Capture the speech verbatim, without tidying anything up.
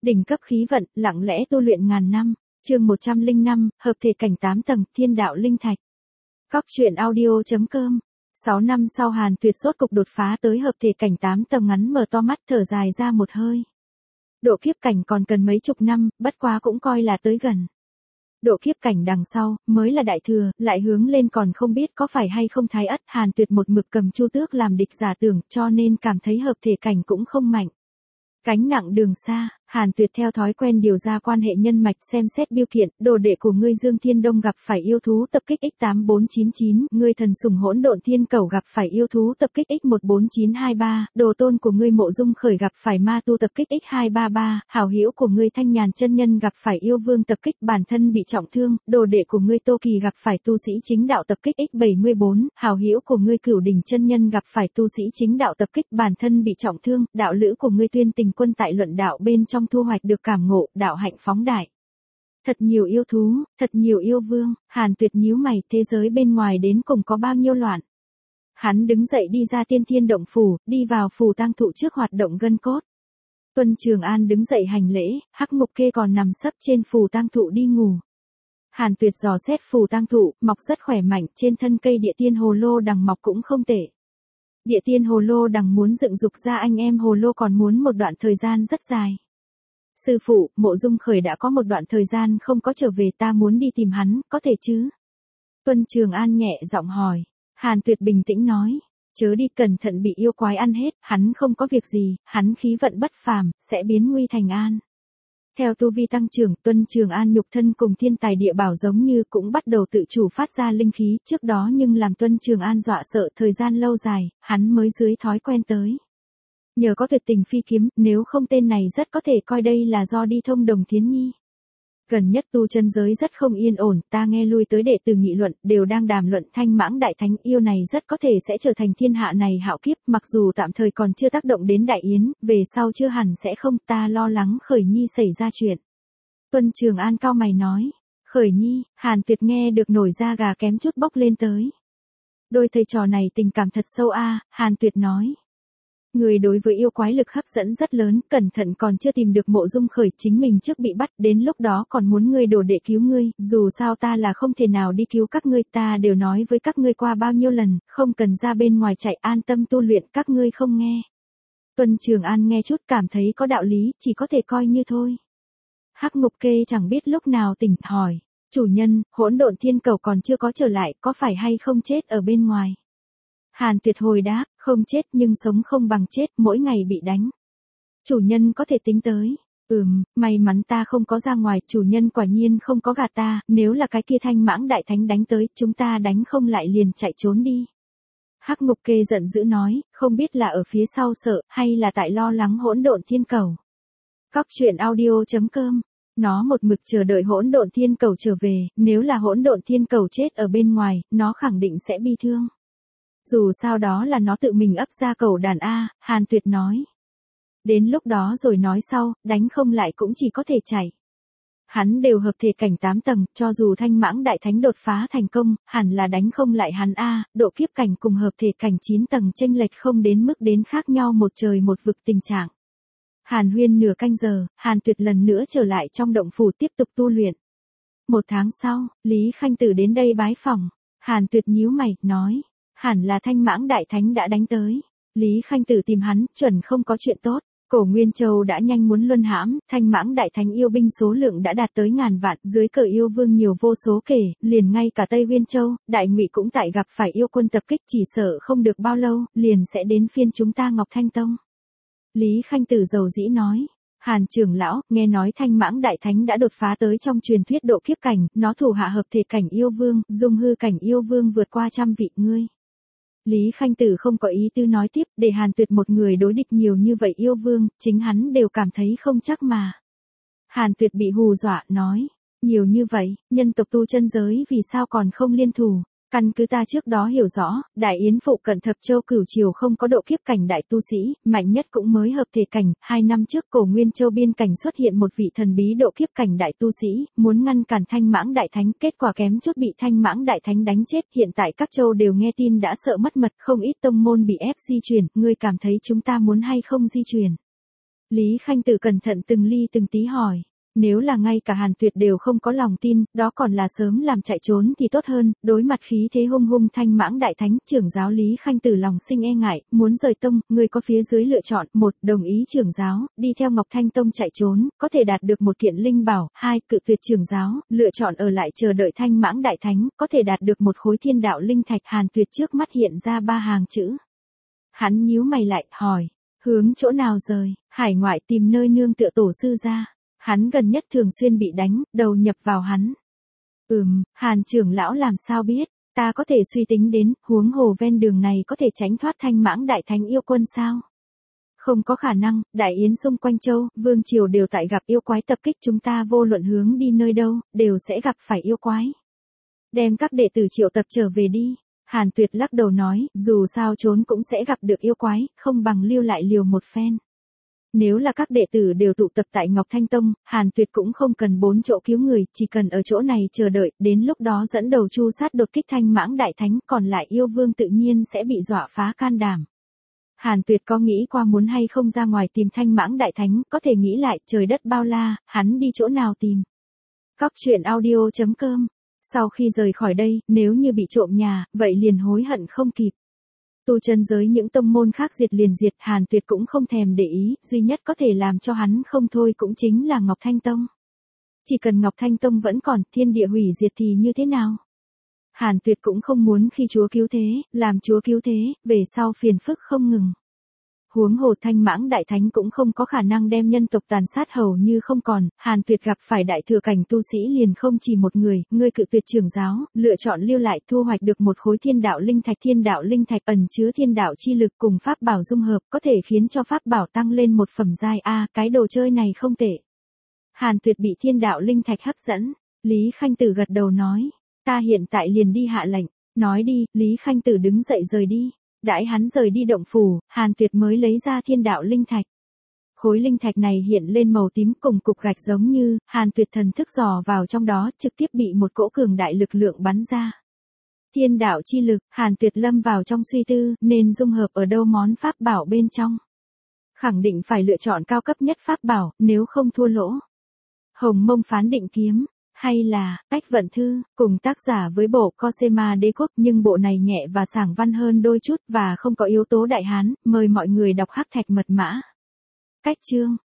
Đỉnh cấp khí vận, lặng lẽ tu luyện ngàn năm. Chương một trăm lẻ năm, hợp thể cảnh tám tầng, thiên đạo linh thạch. Cóc truyện audio.com. sáu năm sau Hàn Tuyệt rốt cục đột phá tới hợp thể cảnh tám tầng, ngắn mở to mắt thở dài ra một hơi. Độ kiếp cảnh còn cần mấy chục năm, bất quá cũng coi là tới gần. Độ kiếp cảnh đằng sau, mới là đại thừa, lại hướng lên còn không biết có phải hay không thái ất. Hàn Tuyệt một mực cầm Chu Tước làm địch giả tưởng, cho nên cảm thấy hợp thể cảnh cũng không mạnh. Cánh nặng đường xa, Hàn Tuyệt theo thói quen điều ra quan hệ nhân mạch xem xét biêu kiện, đồ đệ của ngươi Dương Thiên Đông gặp phải yêu thú tập kích x tám bốn chín chín, ngươi thần sủng hỗn độn thiên cẩu gặp phải yêu thú tập kích x một bốn chín hai ba, đồ tôn của ngươi Mộ Dung Khởi gặp phải ma tu tập kích x hai ba ba, hảo hữu của ngươi Thanh Nhàn chân nhân gặp phải yêu vương tập kích bản thân bị trọng thương, đồ đệ của ngươi Tô Kỳ gặp phải tu sĩ chính đạo tập kích x bảy mươi bốn, hảo hữu của ngươi Cửu Đỉnh chân nhân gặp phải tu sĩ chính đạo tập kích bản thân bị trọng thương, đạo lữ của ngươi Tuyên Tình quân tại luận đạo bên trong thu hoạch được cảm ngộ, đạo hạnh phóng đại. Thật nhiều yêu thú, thật nhiều yêu vương. Hàn Tuyệt nhíu mày, thế giới bên ngoài đến cùng có bao nhiêu loạn. Hắn đứng dậy đi ra Tiên Thiên động phủ, đi vào phù tang thụ trước hoạt động gân cốt. Tuân Trường An đứng dậy hành lễ, Hắc Ngục Kê còn nằm sấp trên phù tang thụ đi ngủ. Hàn Tuyệt dò xét phù tang thụ, mọc rất khỏe mạnh, trên thân cây địa tiên hồ lô đằng mọc cũng không tệ. Địa tiên hồ lô đằng muốn dựng dục ra anh em hồ lô còn muốn một đoạn thời gian rất dài. Sư phụ, Mộ Dung Khởi đã có một đoạn thời gian không có trở về, ta muốn đi tìm hắn, có thể chứ? Tuân Trường An nhẹ giọng hỏi. Hàn Tuyệt bình tĩnh nói, chớ đi, cẩn thận bị yêu quái ăn hết, hắn không có việc gì, hắn khí vận bất phàm, sẽ biến nguy thành an. Theo tu vi tăng trưởng, Tuân Trường An nhục thân cùng thiên tài địa bảo giống như cũng bắt đầu tự chủ phát ra linh khí, trước đó nhưng làm Tuân Trường An dọa sợ, thời gian lâu dài, hắn mới dưới thói quen tới. Nhờ có tuyệt tình phi kiếm, nếu không tên này rất có thể coi đây là do đi thông đồng Thiến Nhi. Gần nhất tu chân giới rất không yên ổn, ta nghe lui tới đệ tử nghị luận, đều đang đàm luận Thanh Mãng Đại Thánh yêu này rất có thể sẽ trở thành thiên hạ này hạo kiếp, mặc dù tạm thời còn chưa tác động đến Đại Yến, về sau chưa hẳn sẽ không, ta lo lắng Khởi Nhi xảy ra chuyện. Tuân Trường An cao mày nói, Khởi Nhi, Hàn Tuyệt nghe được nổi da gà kém chút bốc lên tới. Đôi thầy trò này tình cảm thật sâu a, Hàn Tuyệt nói. Người đối với yêu quái lực hấp dẫn rất lớn, cẩn thận còn chưa tìm được Mộ Dung Khởi, chính mình trước bị bắt, đến lúc đó còn muốn ngươi đổ đệ cứu ngươi, dù sao ta là không thể nào đi cứu các ngươi, ta đều nói với các ngươi qua bao nhiêu lần, không cần ra bên ngoài chạy, an tâm tu luyện, các ngươi không nghe. Tuân Trường An nghe chút cảm thấy có đạo lý, chỉ có thể coi như thôi. Hắc Ngục Kê chẳng biết lúc nào tỉnh, hỏi, chủ nhân, hỗn độn thiên cầu còn chưa có trở lại, có phải hay không chết ở bên ngoài? Hàn Tuyệt hồi đáp, không chết nhưng sống không bằng chết, mỗi ngày bị đánh. Chủ nhân có thể tính tới. Ừm, may mắn ta không có ra ngoài, chủ nhân quả nhiên không có gạt ta, nếu là cái kia Thanh Mãng Đại Thánh đánh tới, chúng ta đánh không lại liền chạy trốn đi. Hắc Ngục Kê giận dữ nói, không biết là ở phía sau sợ, hay là tại lo lắng hỗn độn thiên cầu. Cóc truyện audio.com. Nó một mực chờ đợi hỗn độn thiên cầu trở về, nếu là hỗn độn thiên cầu chết ở bên ngoài, nó khẳng định sẽ bi thương. Dù sao đó là nó tự mình ấp ra cầu đàn A, Hàn Tuyệt nói. Đến lúc đó rồi nói sau, đánh không lại cũng chỉ có thể chạy. Hắn đều hợp thể cảnh tám tầng, cho dù Thanh Mãng Đại Thánh đột phá thành công, hẳn là đánh không lại hắn A, độ kiếp cảnh cùng hợp thể cảnh chín tầng chênh lệch không đến mức đến khác nhau một trời một vực tình trạng. Hàn huyên nửa canh giờ, Hàn Tuyệt lần nữa trở lại trong động phủ tiếp tục tu luyện. Một tháng sau, Lý Khanh Tử đến đây bái phỏng. Hàn Tuyệt nhíu mày, nói. Hẳn là Thanh Mãng Đại Thánh đã đánh tới. Lý Khanh Tử tìm hắn, chuẩn không có chuyện tốt. Cổ Nguyên Châu đã nhanh muốn luân hãm, Thanh Mãng Đại Thánh yêu binh số lượng đã đạt tới ngàn vạn, dưới cờ yêu vương nhiều vô số kể, liền ngay cả Tây Nguyên Châu, Đại Ngụy cũng tại gặp phải yêu quân tập kích, chỉ sợ không được bao lâu, liền sẽ đến phiên chúng ta Ngọc Thanh Tông. Lý Khanh Tử dầu dĩ nói. Hàn trưởng lão, nghe nói Thanh Mãng Đại Thánh đã đột phá tới trong truyền thuyết độ kiếp cảnh, nó thủ hạ hợp thể cảnh yêu vương, dung hư cảnh yêu vương vượt qua trăm vị ngươi. Lý Khanh Tử không có ý tư nói tiếp, để Hàn Tuyệt một người đối địch nhiều như vậy yêu vương, chính hắn đều cảm thấy không chắc mà. Hàn Tuyệt bị hù dọa, nói, nhiều như vậy, nhân tộc tu chân giới vì sao còn không liên thủ? Căn cứ ta trước đó hiểu rõ, Đại Yến phụ cận Thập Châu Cửu Triều không có độ kiếp cảnh đại tu sĩ, mạnh nhất cũng mới hợp thể cảnh, hai năm trước Cổ Nguyên Châu biên cảnh xuất hiện một vị thần bí độ kiếp cảnh đại tu sĩ, muốn ngăn cản Thanh Mãng Đại Thánh, kết quả kém chút bị Thanh Mãng Đại Thánh đánh chết, hiện tại các châu đều nghe tin đã sợ mất mật, không ít tông môn bị ép di chuyển, ngươi cảm thấy chúng ta muốn hay không di chuyển? Lý Khanh Tử cẩn thận từng ly từng tí hỏi. Nếu là ngay cả Hàn Tuyệt đều không có lòng tin, đó còn là sớm làm chạy trốn thì tốt hơn. Đối mặt khí thế hung hung Thanh Mãng Đại Thánh, trưởng giáo Lý Khanh Tử lòng sinh e ngại, muốn rời tông, người có phía dưới lựa chọn: một, đồng ý trưởng giáo, đi theo Ngọc Thanh Tông chạy trốn, có thể đạt được một kiện linh bảo; hai, cự tuyệt trưởng giáo, lựa chọn ở lại chờ đợi Thanh Mãng Đại Thánh, có thể đạt được một khối thiên đạo linh thạch. Hàn Tuyệt trước mắt hiện ra ba hàng chữ. Hắn nhíu mày lại, hỏi, hướng chỗ nào rời? Hải ngoại tìm nơi nương tựa tổ sư ra. Hắn gần nhất thường xuyên bị đánh, đầu nhập vào hắn. Ừm, Hàn trưởng lão làm sao biết, ta có thể suy tính đến, huống hồ ven đường này có thể tránh thoát Thanh Mãng Đại Thánh yêu quân sao? Không có khả năng, Đại Yến xung quanh châu, Vương Triều đều tại gặp yêu quái tập kích, chúng ta vô luận hướng đi nơi đâu, đều sẽ gặp phải yêu quái. Đem các đệ tử triệu tập trở về đi. Hàn Tuyệt lắc đầu nói, dù sao trốn cũng sẽ gặp được yêu quái, không bằng lưu lại liều một phen. Nếu là các đệ tử đều tụ tập tại Ngọc Thanh Tông, Hàn Tuyệt cũng không cần bốn chỗ cứu người, chỉ cần ở chỗ này chờ đợi, đến lúc đó dẫn đầu chu sát đột kích Thanh Mãng Đại Thánh, còn lại yêu vương tự nhiên sẽ bị dọa phá can đảm. Hàn Tuyệt có nghĩ qua muốn hay không ra ngoài tìm Thanh Mãng Đại Thánh, có thể nghĩ lại, trời đất bao la, hắn đi chỗ nào tìm. Cóc truyện audio chấm com. Sau khi rời khỏi đây, nếu như bị trộm nhà, vậy liền hối hận không kịp. Tu chân giới những tông môn khác diệt liền diệt, Hàn Tuyệt cũng không thèm để ý, duy nhất có thể làm cho hắn không thôi cũng chính là Ngọc Thanh Tông. Chỉ cần Ngọc Thanh Tông vẫn còn, thiên địa hủy diệt thì như thế nào? Hàn Tuyệt cũng không muốn khi Chúa cứu thế, làm Chúa cứu thế, về sau phiền phức không ngừng. Huống hồ Thanh Mãng Đại Thánh cũng không có khả năng đem nhân tộc tàn sát hầu như không còn, Hàn Tuyệt gặp phải đại thừa cảnh tu sĩ liền không chỉ một người, ngươi cự tuyệt trưởng giáo, lựa chọn lưu lại, thu hoạch được một khối thiên đạo linh thạch. Thiên đạo linh thạch ẩn chứa thiên đạo chi lực cùng pháp bảo dung hợp, có thể khiến cho pháp bảo tăng lên một phẩm giai. A, cái đồ chơi này không tệ. Hàn Tuyệt bị thiên đạo linh thạch hấp dẫn, Lý Khanh Tử gật đầu nói, ta hiện tại liền đi hạ lệnh. Nói đi, Lý Khanh Tử đứng dậy rời đi. Đãi hắn rời đi động phủ, Hàn Tuyệt mới lấy ra thiên đạo linh thạch. Khối linh thạch này hiện lên màu tím cùng cục gạch giống như, Hàn Tuyệt thần thức dò vào trong đó, trực tiếp bị một cỗ cường đại lực lượng bắn ra. Thiên đạo chi lực, Hàn Tuyệt lâm vào trong suy tư, nên dung hợp ở đâu món pháp bảo bên trong. Khẳng định phải lựa chọn cao cấp nhất pháp bảo, nếu không thua lỗ. Hồng Mông Phán Định Kiếm. Hay là, Bách Vận Thư, cùng tác giả với bộ Cosema Đế Quốc, nhưng bộ này nhẹ và sảng văn hơn đôi chút, và không có yếu tố Đại Hán, mời mọi người đọc hắc thạch mật mã. Cách chương